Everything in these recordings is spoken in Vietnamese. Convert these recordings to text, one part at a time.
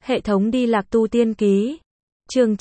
Hệ thống đi lạc tu tiên ký. Chương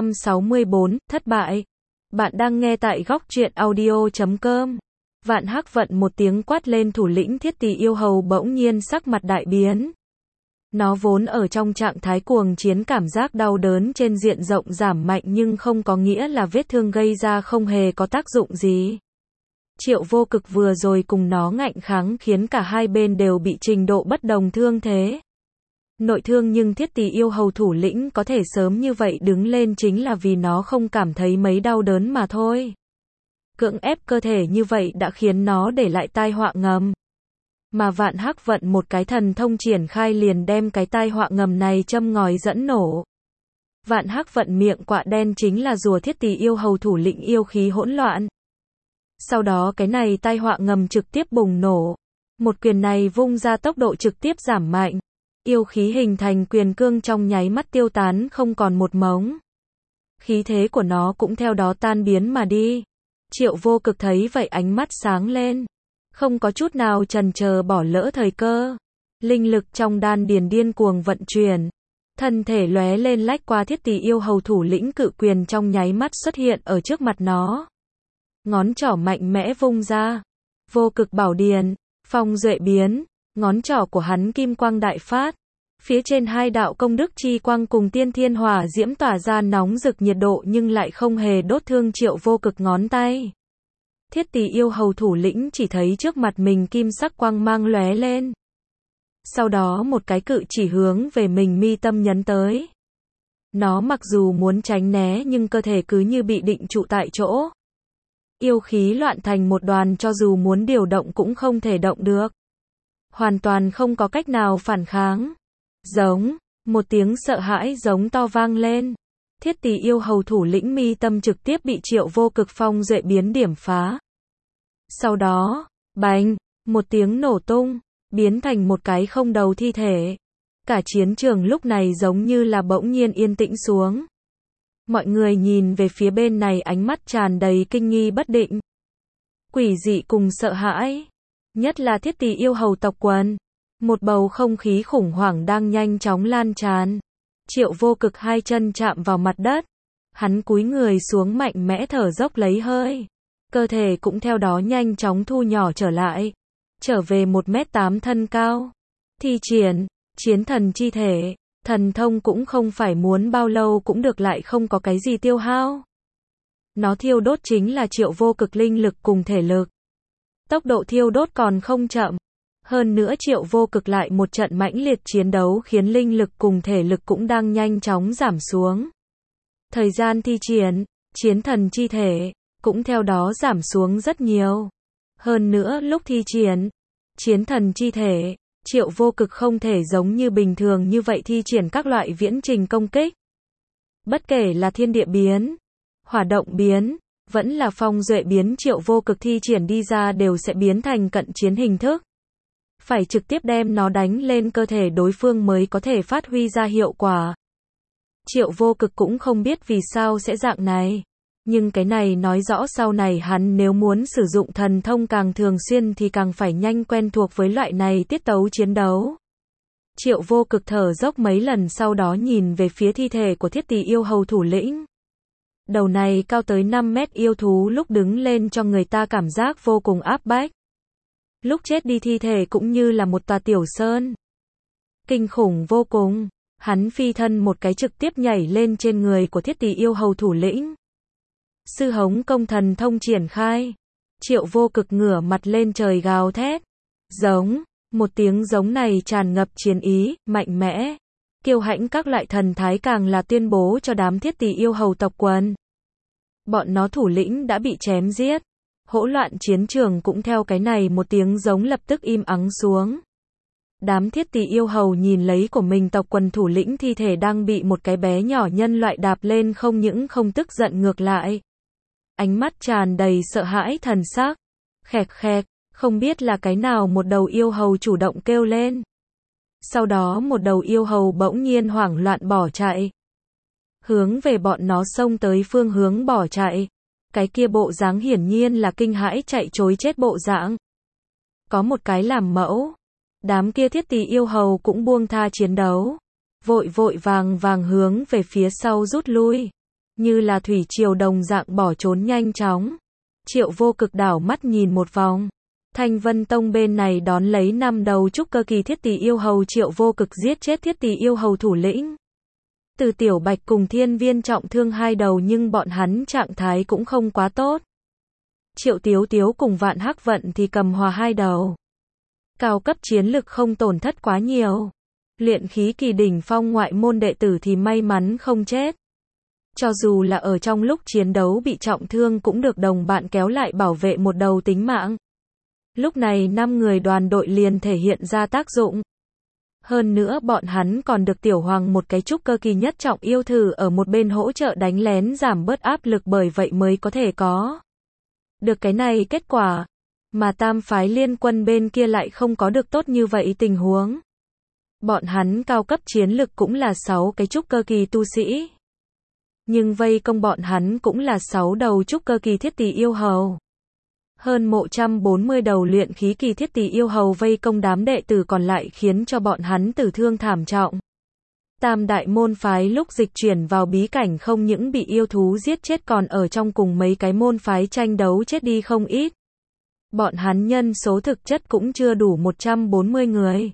964, thất bại. Bạn đang nghe tại góc truyện audio.com. Vạn Hắc Vận một tiếng quát lên, thủ lĩnh Thiết Tỳ yêu hầu bỗng nhiên sắc mặt đại biến. Nó vốn ở trong trạng thái cuồng chiến, cảm giác đau đớn trên diện rộng giảm mạnh nhưng không có nghĩa là vết thương gây ra không hề có tác dụng gì. Triệu Vô Cực vừa rồi cùng nó ngạnh kháng khiến cả hai bên đều bị trình độ bất đồng thương thế. Nội thương, nhưng Thiết Tỳ yêu hầu thủ lĩnh có thể sớm như vậy đứng lên chính là vì nó không cảm thấy mấy đau đớn mà thôi. Cưỡng ép cơ thể như vậy đã khiến nó để lại tai họa ngầm. Mà Vạn Hắc Vận một cái thần thông triển khai liền đem cái tai họa ngầm này châm ngòi dẫn nổ. Vạn Hắc Vận miệng quạ đen chính là rùa Thiết Tỳ yêu hầu thủ lĩnh yêu khí hỗn loạn. Sau đó cái này tai họa ngầm trực tiếp bùng nổ. Một quyền này vung ra tốc độ trực tiếp giảm mạnh. Yêu khí hình thành quyền cương trong nháy mắt tiêu tán không còn một mống. Khí thế của nó cũng theo đó tan biến mà đi. Triệu Vô Cực thấy vậy ánh mắt sáng lên. Không có chút nào chần chờ bỏ lỡ thời cơ. Linh lực trong đan điền điên cuồng vận chuyển. Thân thể lóe lên lách qua Thiết Tỳ yêu hầu thủ lĩnh, cự quyền trong nháy mắt xuất hiện ở trước mặt nó. Ngón trỏ mạnh mẽ vung ra. Vô Cực bảo điền, phong duệ biến. Ngón trỏ của hắn kim quang đại phát. Phía trên hai đạo công đức chi quang cùng tiên thiên hỏa diễm tỏa ra nóng rực nhiệt độ nhưng lại không hề đốt thương Triệu Vô Cực ngón tay. Thiết Tỳ yêu hầu thủ lĩnh chỉ thấy trước mặt mình kim sắc quang mang lóe lên. Sau đó một cái cự chỉ hướng về mình mi tâm nhấn tới. Nó mặc dù muốn tránh né nhưng cơ thể cứ như bị định trụ tại chỗ. Yêu khí loạn thành một đoàn, cho dù muốn điều động cũng không thể động được. Hoàn toàn không có cách nào phản kháng. Giống, một tiếng sợ hãi giống to vang lên. Thiết Tỳ yêu hầu thủ lĩnh mi tâm trực tiếp bị Triệu Vô Cực phong duệ biến điểm phá. Sau đó, bành, một tiếng nổ tung, biến thành một cái không đầu thi thể. Cả chiến trường lúc này giống như là bỗng nhiên yên tĩnh xuống. Mọi người nhìn về phía bên này ánh mắt tràn đầy kinh nghi bất định. Quỷ dị cùng sợ hãi. Nhất là Thiết Tỳ yêu hầu tộc quần. Một bầu không khí khủng hoảng đang nhanh chóng lan tràn. Triệu Vô Cực hai chân chạm vào mặt đất. Hắn cúi người xuống mạnh mẽ thở dốc lấy hơi. Cơ thể cũng theo đó nhanh chóng thu nhỏ trở lại. Trở về 1m8 thân cao. Thi triển, chiến thần chi thể. Thần thông cũng không phải muốn bao lâu cũng được, lại không có cái gì tiêu hao. Nó thiêu đốt chính là Triệu Vô Cực linh lực cùng thể lực. Tốc độ thiêu đốt còn không chậm. Hơn nữa Triệu Vô Cực lại một trận mãnh liệt chiến đấu khiến linh lực cùng thể lực cũng đang nhanh chóng giảm xuống. Thời gian thi triển, chiến thần chi thể, cũng theo đó giảm xuống rất nhiều. Hơn nữa lúc thi triển, chiến thần chi thể, Triệu Vô Cực không thể giống như bình thường như vậy thi triển các loại viễn trình công kích. Bất kể là thiên địa biến, hỏa động biến, vẫn là phong duệ biến, Triệu Vô Cực thi triển đi ra đều sẽ biến thành cận chiến hình thức. Phải trực tiếp đem nó đánh lên cơ thể đối phương mới có thể phát huy ra hiệu quả. Triệu Vô Cực cũng không biết vì sao sẽ dạng này. Nhưng cái này nói rõ sau này hắn nếu muốn sử dụng thần thông càng thường xuyên thì càng phải nhanh quen thuộc với loại này tiết tấu chiến đấu. Triệu Vô Cực thở dốc mấy lần, sau đó nhìn về phía thi thể của Thiết Tỳ yêu hầu thủ lĩnh. Đầu này cao tới 5 mét yêu thú lúc đứng lên cho người ta cảm giác vô cùng áp bách. Lúc chết đi thi thể cũng như là một tòa tiểu sơn. Kinh khủng vô cùng. Hắn phi thân một cái trực tiếp nhảy lên trên người của Thiết Tỳ yêu hầu thủ lĩnh. Sư hống công thần thông triển khai. Triệu Vô Cực ngửa mặt lên trời gào thét. Giống, một tiếng giống này tràn ngập chiến ý, mạnh mẽ. Kiêu hãnh các loại thần thái, càng là tuyên bố cho đám Thiết Tỳ yêu hầu tộc quần. Bọn nó thủ lĩnh đã bị chém giết. Hỗn loạn chiến trường cũng theo cái này một tiếng giống lập tức im ắng xuống. Đám Thiết Tỳ yêu hầu nhìn lấy của mình tộc quần thủ lĩnh thi thể đang bị một cái bé nhỏ nhân loại đạp lên, không những không tức giận ngược lại. Ánh mắt tràn đầy sợ hãi thần sắc. Khẹt khẹt, không biết là cái nào một đầu yêu hầu chủ động kêu lên. Sau đó một đầu yêu hầu bỗng nhiên hoảng loạn bỏ chạy. Hướng về bọn nó xông tới phương hướng bỏ chạy. Cái kia bộ dáng hiển nhiên là kinh hãi chạy trối chết bộ dạng. Có một cái làm mẫu. Đám kia Thiết Tỳ yêu hầu cũng buông tha chiến đấu. vội vội vàng vàng hướng về phía sau rút lui, như là thủy triều đồng dạng bỏ trốn nhanh chóng. Triệu Vô Cực đảo mắt nhìn một vòng. Thanh Vân Tông bên này đón lấy 5 đầu trúc cơ kỳ Thiết Tỳ yêu hầu, Triệu Vô Cực giết chết Thiết Tỳ yêu hầu thủ lĩnh. Từ Tiểu Bạch cùng Thiên Viên trọng thương 2 đầu nhưng bọn hắn trạng thái cũng không quá tốt. Triệu Tiếu Tiếu cùng Vạn Hắc Vận thì cầm hòa 2 đầu. Cao cấp chiến lực không tổn thất quá nhiều. Luyện khí kỳ đỉnh phong ngoại môn đệ tử thì may mắn không chết. Cho dù là ở trong lúc chiến đấu bị trọng thương cũng được đồng bạn kéo lại bảo vệ một đầu tính mạng. Lúc này 5 người đoàn đội liền thể hiện ra tác dụng. Hơn nữa bọn hắn còn được Tiểu Hoàng một cái trúc cơ kỳ nhất trọng yêu thử ở một bên hỗ trợ đánh lén giảm bớt áp lực, bởi vậy mới có thể có được cái này kết quả. Mà Tam phái liên quân bên kia lại không có được tốt như vậy tình huống. Bọn hắn cao cấp chiến lực cũng là 6 cái trúc cơ kỳ tu sĩ. Nhưng vây công bọn hắn cũng là 6 đầu trúc cơ kỳ Thiết Tỳ yêu hầu. Hơn 140 đầu luyện khí kỳ Thiết Tỳ yêu hầu vây công đám đệ tử còn lại khiến cho bọn hắn tử thương thảm trọng. Tam đại môn phái lúc dịch chuyển vào bí cảnh không những bị yêu thú giết chết còn ở trong cùng mấy cái môn phái tranh đấu chết đi không ít. Bọn hắn nhân số thực chất cũng chưa đủ 140 người.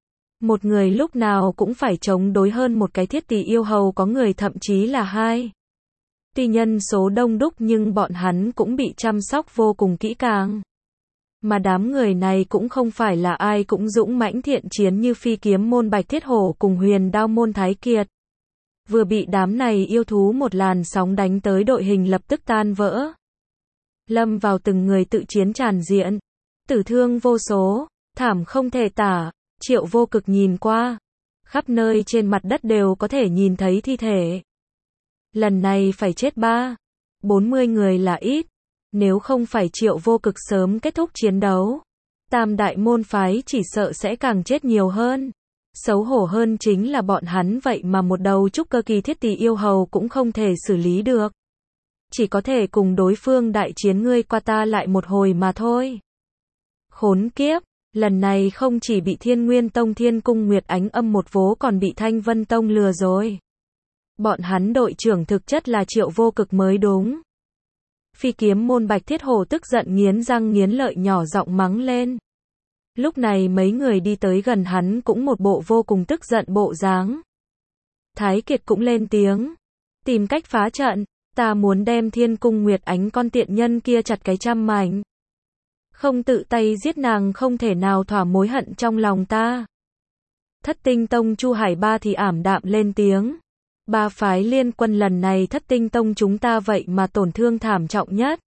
Một người lúc nào cũng phải chống đối hơn một cái Thiết Tỳ yêu hầu, có người thậm chí là 2. Tuy nhân số đông đúc nhưng bọn hắn cũng bị chăm sóc vô cùng kỹ càng. Mà đám người này cũng không phải là ai cũng dũng mãnh thiện chiến như Phi Kiếm môn Bạch Thiết Hổ cùng Huyền Đao môn Thái Kiệt. Vừa bị đám này yêu thú một làn sóng đánh tới, đội hình lập tức tan vỡ. Lâm vào từng người tự chiến tràn diện. Tử thương vô số, thảm không thể tả. Triệu Vô Cực nhìn qua. Khắp nơi trên mặt đất đều có thể nhìn thấy thi thể. Lần này phải chết 40 người là ít. Nếu không phải Triệu Vô Cực sớm kết thúc chiến đấu, Tam đại môn phái chỉ sợ sẽ càng chết nhiều hơn. Xấu hổ hơn chính là bọn hắn vậy mà một đầu trúc cơ kỳ Thiết Tỳ yêu hầu cũng không thể xử lý được. Chỉ có thể cùng đối phương đại chiến ngươi qua ta lại một hồi mà thôi. Khốn kiếp, lần này không chỉ bị Thiên Nguyên Tông Thiên Cung Nguyệt Ánh Âm một vố còn bị Thanh Vân Tông lừa rồi. Bọn hắn đội trưởng thực chất là Triệu Vô Cực mới đúng. Phi Kiếm môn Bạch Thiết Hổ tức giận nghiến răng nghiến lợi nhỏ giọng mắng lên. Lúc này mấy người đi tới gần hắn cũng một bộ vô cùng tức giận bộ dáng. Thái Kiệt cũng lên tiếng. Tìm cách phá trận, ta muốn đem Thiên Cung Nguyệt Ánh con tiện nhân kia chặt cái trăm mảnh. Không tự tay giết nàng không thể nào thỏa mối hận trong lòng ta. Thất Tinh Tông Chu Hải Ba thì ảm đạm lên tiếng. 3 phái liên quân lần này Thất Tinh Tông chúng ta vậy mà tổn thương thảm trọng nhất.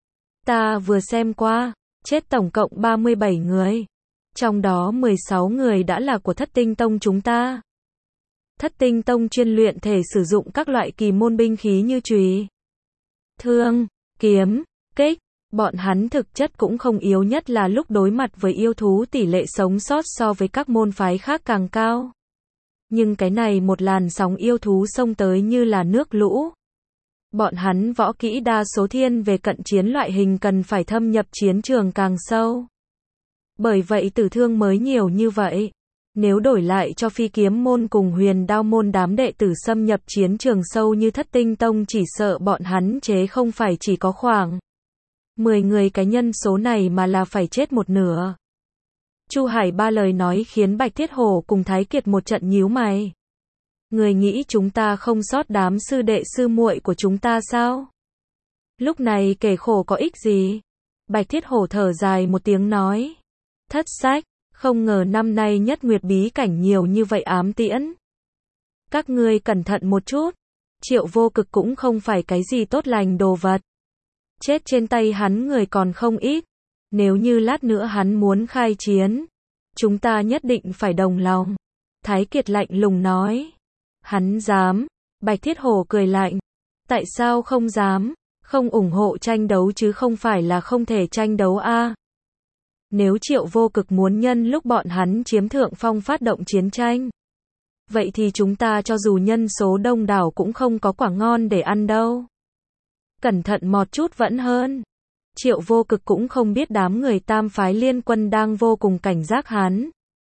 Ta vừa xem qua, chết tổng cộng 37 người. Trong đó 16 người đã là của Thất Tinh Tông chúng ta. Thất Tinh Tông chuyên luyện thể sử dụng các loại kỳ môn binh khí như chùy, thương, kiếm, kích. Bọn hắn thực chất cũng không yếu, nhất là lúc đối mặt với yêu thú tỷ lệ sống sót so với các môn phái khác càng cao. Nhưng cái này một làn sóng yêu thú xông tới như là nước lũ. Bọn hắn võ kỹ đa số thiên về cận chiến loại hình, cần phải thâm nhập chiến trường càng sâu. Bởi vậy tử thương mới nhiều như vậy. Nếu đổi lại cho Phi Kiếm môn cùng Huyền Đao môn đám đệ tử xâm nhập chiến trường sâu như Thất Tinh Tông, chỉ sợ bọn hắn chế không phải chỉ có khoảng 10 người cái nhân số này mà là phải chết một nửa. Chu Hải Ba lời nói khiến Bạch Thiết Hổ cùng Thái Kiệt một trận nhíu mày. Người nghĩ chúng ta không sót đám sư đệ sư muội của chúng ta sao? Lúc này kể khổ có ích gì? Bạch Thiết Hổ thở dài một tiếng nói. Thất sách, không ngờ năm nay Nhất Nguyệt bí cảnh nhiều như vậy ám tiễn. Các ngươi cẩn thận một chút. Triệu Vô Cực cũng không phải cái gì tốt lành đồ vật. Chết trên tay hắn người còn không ít. Nếu như lát nữa hắn muốn khai chiến, chúng ta nhất định phải đồng lòng. Thái Kiệt lạnh lùng nói. Hắn dám. Bạch Thiết Hổ cười lạnh. Tại sao không dám? Không ủng hộ tranh đấu chứ không phải là không thể tranh đấu a. Nếu Triệu Vô Cực muốn nhân lúc bọn hắn chiếm thượng phong phát động chiến tranh, vậy thì chúng ta cho dù nhân số đông đảo cũng không có quả ngon để ăn đâu. Cẩn thận một chút vẫn hơn. Triệu Vô Cực cũng không biết đám người Tam phái liên quân đang vô cùng cảnh giác hắn.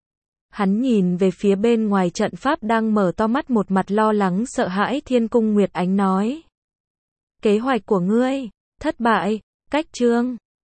Hắn nhìn về phía bên ngoài trận pháp đang mở to mắt một mặt lo lắng sợ hãi Thiên Cung Nguyệt Ánh nói. Kế hoạch của ngươi, thất bại, cách chương.